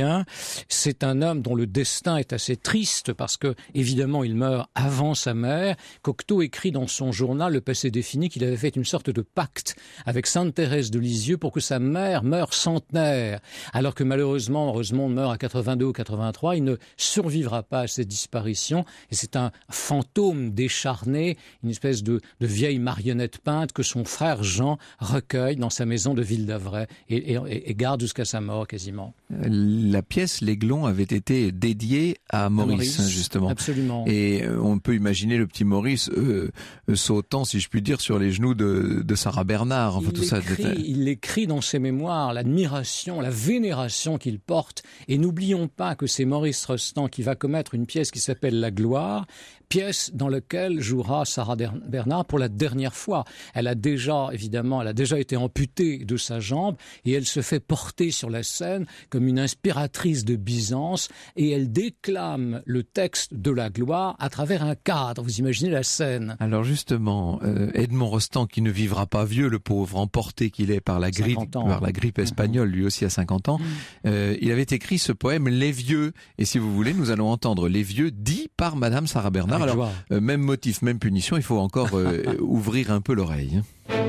E: C'est un homme dont le destin est assez triste parce que, évidemment, il meurt avant sa mère. Cocteau écrit dans son journal Le passé défini qu'il avait fait une sorte de pacte avec Sainte Thérèse de Lisieux pour que sa mère meure centenaire. Alors que malheureusement, Rosemonde meurt à 82 ou 83, il ne survivra pas à cette disparition. Et c'est un fantôme décharné, une espèce de vieille marionnette peinte que son frère Jean recueille dans sa maison de Ville-d'Avray et garde jusqu'à sa mort quasiment.
D: La pièce L'Aiglon avait été dédiée à Maurice, justement.
E: Absolument.
D: Et on peut imaginer le petit Maurice sautant, si je puis dire, sur les genoux de Sarah Bernard. Enfin,
E: Il l'écrit dans ses mémoires, l'admiration, la vénération qu'il porte. Et n'oublions pas que c'est Maurice Rostand qui va commettre une pièce qui s'appelle La Gloire, pièce dans laquelle jouera Sarah Bernard pour la dernière fois. Elle a déjà été amputée de sa jambe et elle se fait porter sur la scène comme une inspiratrice de Byzance et elle déclame le texte de La Gloire à travers un cadre. Vous imaginez la scène.
D: Alors justement, Edmond Rostand, qui ne vivra pas vieux, le pauvre, emporté qu'il est par la grippe espagnole, lui aussi à 50 ans, il avait écrit ce poème Les Vieux. Et si vous voulez, nous allons entendre Les Vieux dit par Madame Sarah Bernard. Alors, même motif, même punition, il faut encore ouvrir un peu l'oreille.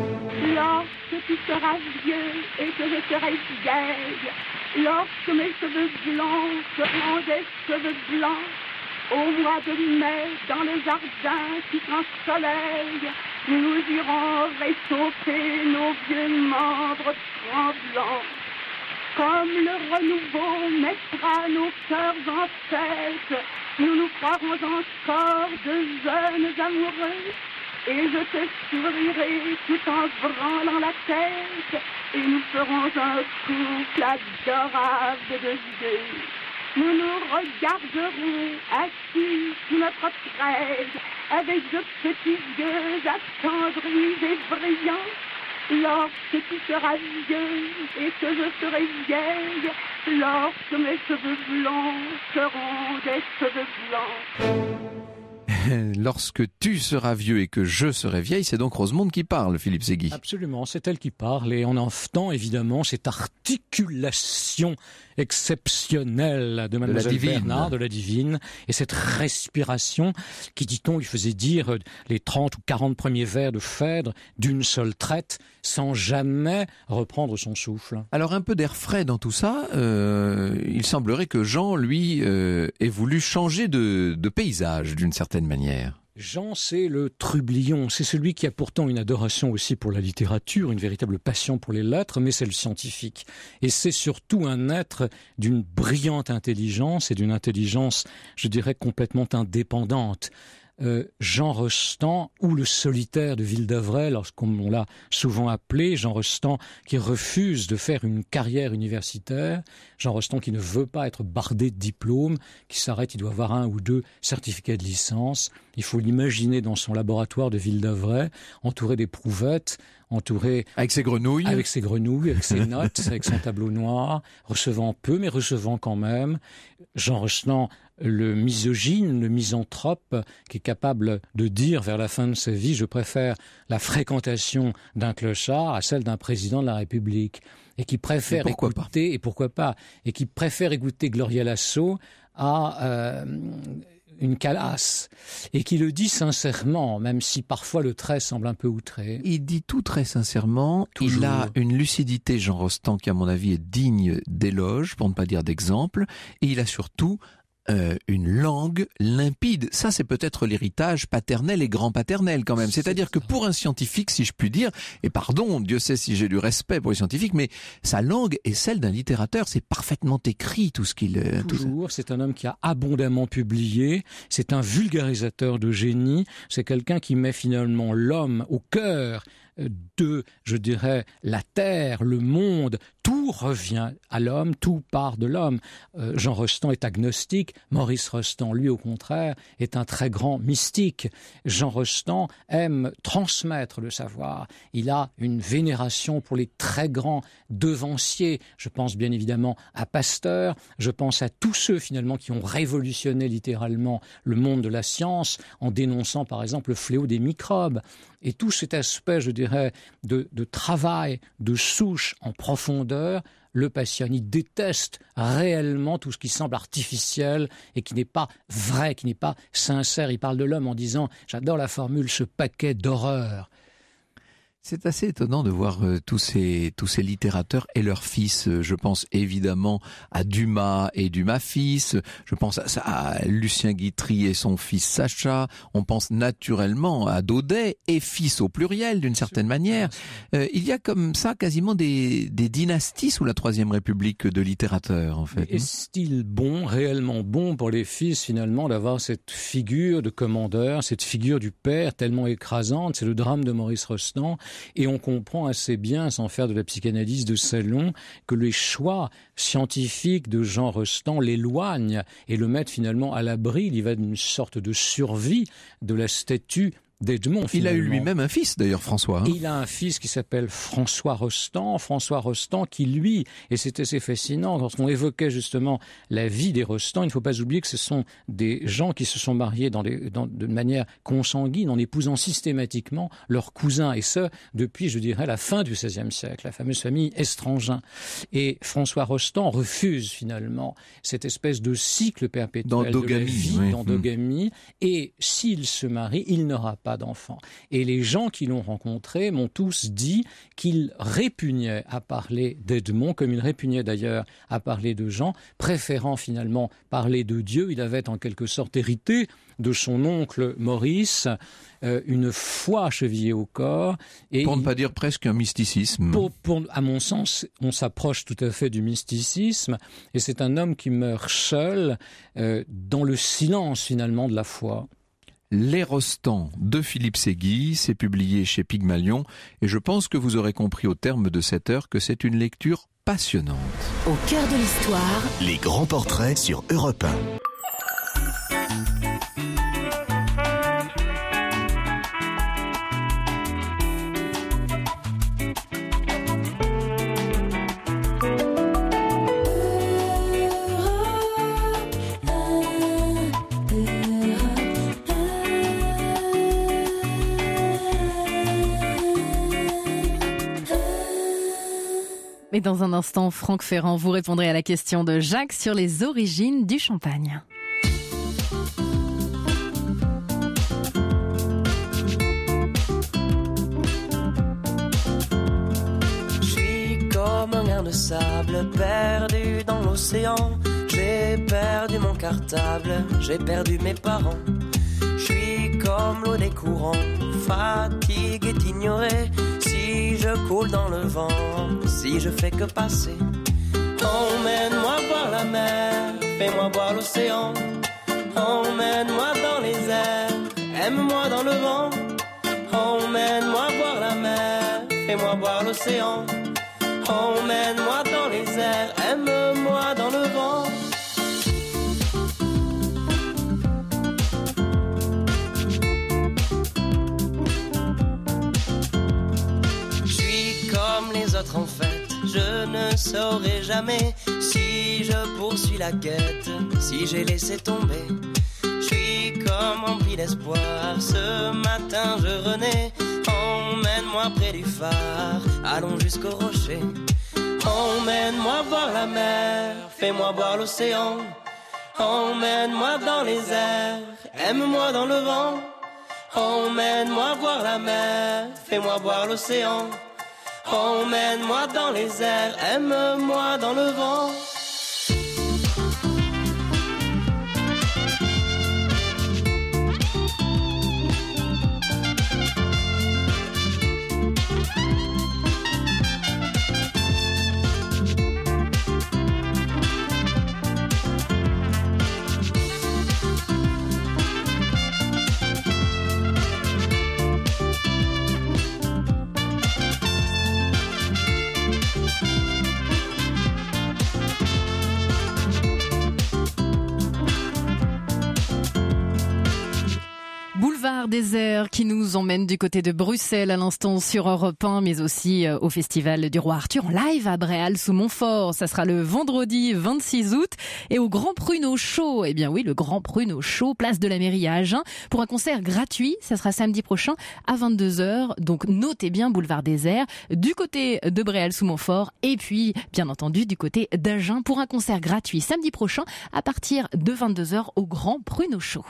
G: Lorsque tu seras vieux et que je serai vieille, lorsque mes cheveux blancs seront des cheveux blancs, au mois de mai, dans le jardin qui s'ensoleille, nous irons réchauffer nos vieux membres tremblants. Comme le renouveau mettra nos cœurs en fête, nous nous croirons encore de jeunes amoureux. Et je te sourirai tout en branlant la tête, et nous ferons un couple adorable de deux. Nous nous regarderons assis sous notre fraise, avec de petits yeux attendris et brillants. Lorsque tu seras vieux et que je serai vieille, lorsque mes cheveux blonds seront des cheveux blancs.
D: Lorsque tu seras vieux et que je serai vieille, c'est donc Rosemonde qui parle, Philippe Séguy.
E: Absolument, c'est elle qui parle et on entend évidemment cette articulation exceptionnelle de Mademoiselle Bernard, de la divine, et cette respiration qui, dit-on, lui faisait dire les 30 ou 40 premiers vers de Phèdre d'une seule traite, sans jamais reprendre son souffle.
D: Alors un peu d'air frais dans tout ça, il semblerait que Jean, lui, ait voulu changer de paysage d'une certaine manière.
E: Jean, c'est le trublion, c'est celui qui a pourtant une adoration aussi pour la littérature, une véritable passion pour les lettres, mais c'est le scientifique. Et c'est surtout un être d'une brillante intelligence et d'une intelligence, je dirais, complètement indépendante. Jean Rostand, ou le solitaire de Ville-d'Avray, lorsqu'on l'a souvent appelé, Jean Rostand qui refuse de faire une carrière universitaire, Jean Rostand qui ne veut pas être bardé de diplômes, qui s'arrête, il doit avoir 1 ou 2 certificats de licence. Il faut l'imaginer dans son laboratoire de Ville-d'Avray, entouré d'éprouvettes, entouré
D: avec ses grenouilles,
E: avec ses notes, avec son tableau noir, recevant peu mais recevant quand même. Jean Rostand, le misogyne, le misanthrope, qui est capable de dire vers la fin de sa vie « Je préfère la fréquentation d'un clochard à celle d'un président de la République ». Et qui préfère qui préfère écouter Gloria Lasso à une calasse, et qui le dit sincèrement, même si parfois le trait semble un peu outré.
D: Il dit tout très sincèrement.
E: Toujours.
D: Il a une lucidité, Jean Rostand, qui à mon avis est digne d'éloge, pour ne pas dire d'exemple, et il a surtout une langue limpide. Ça, c'est peut-être l'héritage paternel et grand-paternel quand même. C'est-à-dire que pour un scientifique, si je puis dire, et pardon, Dieu sait si j'ai du respect pour les scientifiques, mais sa langue est celle d'un littérateur. C'est parfaitement écrit tout ce qu'il...
E: Toujours, c'est un homme qui a abondamment publié, c'est un vulgarisateur de génie, c'est quelqu'un qui met finalement l'homme au cœur de, je dirais, la terre, le monde, tout revient à l'homme, tout part de l'homme. Jean Rostand est agnostique, Maurice Rostand, lui, au contraire, est un très grand mystique. Jean Rostand aime transmettre le savoir. Il a une vénération pour les très grands devanciers. Je pense bien évidemment à Pasteur, je pense à tous ceux finalement qui ont révolutionné littéralement le monde de la science en dénonçant par exemple le fléau des microbes. Et tout cet aspect, je dirais, de travail, de souche en profondeur, le passionne. Il déteste réellement tout ce qui semble artificiel et qui n'est pas vrai, qui n'est pas sincère. Il parle de l'homme en disant « J'adore la formule, ce paquet d'horreur ».
D: C'est assez étonnant de voir tous ces littérateurs et leurs fils. Je pense évidemment à Dumas et Dumas fils. Je pense à Lucien Guitry et son fils Sacha. On pense naturellement à Daudet et fils au pluriel d'une certaine manière. Il y a comme ça quasiment des dynasties sous la Troisième République de littérateurs en fait.
E: Est-il bon, réellement bon pour les fils finalement d'avoir cette figure de commandeur, cette figure du père tellement écrasante? C'est le drame de Maurice Rostand. Et on comprend assez bien, sans faire de la psychanalyse de salon, que les choix scientifiques de Jean Rostand l'éloignent et le mettent finalement à l'abri. Il y va d'une sorte de survie de la statue d'Edmond.
D: Il a eu lui-même un fils d'ailleurs, François.
E: Il a un fils qui s'appelle François Rostand qui lui, et c'est assez fascinant, lorsqu'on évoquait justement la vie des Rostand, il ne faut pas oublier que ce sont des gens qui se sont mariés de manière consanguine, en épousant systématiquement leurs cousins, et ce, depuis, je dirais, la fin du XVIe siècle, la fameuse famille Estrangin. Et François Rostand refuse finalement cette espèce de cycle perpétuel de la vie, d'endogamie, et s'il se marie, il n'aura pas d'enfants. Et les gens qui l'ont rencontré m'ont tous dit qu'ils répugnaient à parler d'Edmond, comme ils répugnaient d'ailleurs à parler de Jean, préférant finalement parler de Dieu. Il avait en quelque sorte hérité de son oncle Maurice une foi chevillée au corps. Et
D: pour ne pas dire presque un mysticisme.
E: À mon sens, on s'approche tout à fait du mysticisme, et c'est un homme qui meurt seul dans le silence finalement de la foi.
D: Les Rostand de Philippe Séguy, c'est publié chez Pygmalion, et je pense que vous aurez compris au terme de cette heure que c'est une lecture passionnante.
A: Au cœur de l'histoire,
B: les grands portraits sur Europe 1.
C: Et dans un instant, Franck Ferrand, vous répondrez à la question de Jacques sur les origines du champagne.
H: Je suis comme un grain de sable perdu dans l'océan. J'ai perdu mon cartable, j'ai perdu mes parents. Je suis comme l'eau des courants, fatigué d'ignorer. Si je coule dans le vent, si je fais que passer. Emmène-moi voir la mer, fais-moi voir l'océan. Emmène-moi dans les airs, aime-moi dans le vent. Emmène-moi voir la mer, fais-moi voir l'océan. Emmène-moi dans les airs, aime-moi dans le vent. En fait, je ne saurai jamais si je poursuis la quête, si j'ai laissé tomber. Je suis comme rempli d'espoir, ce matin je renais. Emmène-moi près du phare, allons jusqu'au rocher. Emmène-moi voir la mer, fais-moi voir l'océan. Emmène-moi dans les airs, aime-moi dans le vent. Emmène-moi voir la mer, fais-moi voir l'océan. Emmène-moi dans les airs, aime-moi dans le vent.
C: Désert qui nous emmène du côté de Bruxelles à l'instant sur Europe 1, mais aussi au Festival du Roi Arthur en live à Bréal-sous-Montfort. Ça sera le vendredi 26 août. Et au Grand Pruneau Show, eh bien oui, le Grand Pruneau Show, place de la mairie à Agen, pour un concert gratuit. Ça sera samedi prochain à 22h. Donc notez bien Boulevard Désert, du côté de Bréal-sous-Montfort et puis, bien entendu, du côté d'Agen pour un concert gratuit samedi prochain à partir de 22h au Grand Pruneau Show.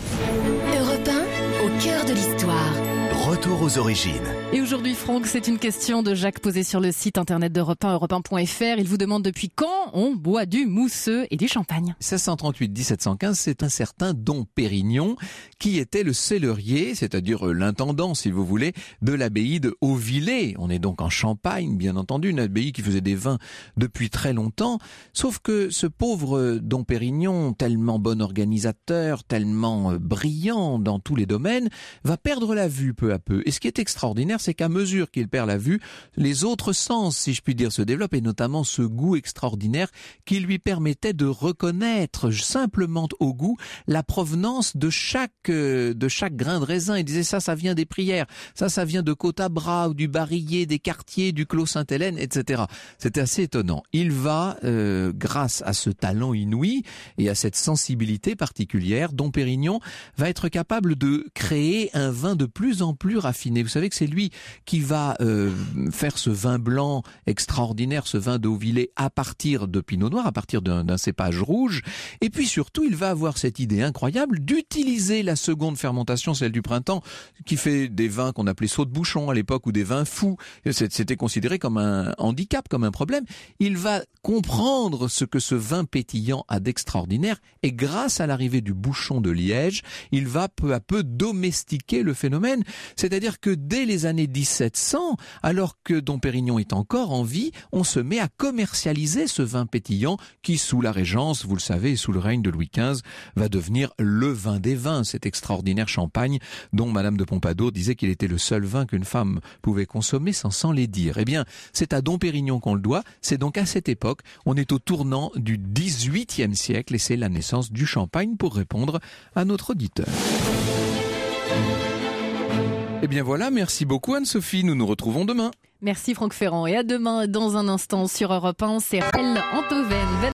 A: Europe 1, au cœur de l'histoire.
B: Retour aux origines.
C: Et aujourd'hui, Franck, c'est une question de Jacques posée sur le site internet d'Europe 1, europe1.fr. Il vous demande depuis quand on boit du mousseux et du champagne.
D: 1638-1715, c'est un certain Dom Pérignon qui était le cellerier, c'est-à-dire l'intendant, si vous voulez, de l'abbaye de Hauvillers. On est donc en Champagne, bien entendu, une abbaye qui faisait des vins depuis très longtemps. Sauf que ce pauvre Dom Pérignon, tellement bon organisateur, tellement brillant dans tous les domaines, va perdre la vue peu à peu. Et ce qui est extraordinaire, c'est qu'à mesure qu'il perd la vue, les autres sens, si je puis dire, se développent, et notamment ce goût extraordinaire qui lui permettait de reconnaître simplement au goût la provenance de chaque grain de raisin. Il disait ça vient des Prières, ça vient de Côte-à-Bras ou du Barillet, des Quartiers, du Clos Sainte-Hélène, etc. C'était assez étonnant. Il va, grâce à ce talent inouï et à cette sensibilité particulière, Dom Pérignon va être capable de créer un vin de plus en plus raffiné. Vous savez que c'est lui qui va faire ce vin blanc extraordinaire, ce vin de Hauvillers à partir de pinot noir, à partir d'un cépage rouge. Et puis surtout, il va avoir cette idée incroyable d'utiliser la seconde fermentation, celle du printemps, qui fait des vins qu'on appelait saut de bouchon à l'époque, ou des vins fous. C'était considéré comme un handicap, comme un problème. Il va comprendre ce que ce vin pétillant a d'extraordinaire, et grâce à l'arrivée du bouchon de Liège, il va peu à peu domestiquer le phénomène. C'est-à-dire que dès les années 1700, alors que Dom Pérignon est encore en vie, on se met à commercialiser ce vin pétillant qui, sous la Régence, vous le savez, sous le règne de Louis XV, va devenir le vin des vins, cet extraordinaire champagne dont Madame de Pompadour disait qu'il était le seul vin qu'une femme pouvait consommer sans les dire. Eh bien, c'est à Dom Pérignon qu'on le doit. C'est donc à cette époque, on est au tournant du XVIIIe siècle et c'est la naissance du champagne, pour répondre à notre auditeur. Eh bien voilà, merci beaucoup Anne-Sophie, nous nous retrouvons demain.
C: Merci Franck Ferrand et à demain dans un instant sur Europe 1, c'est Elle Antoven.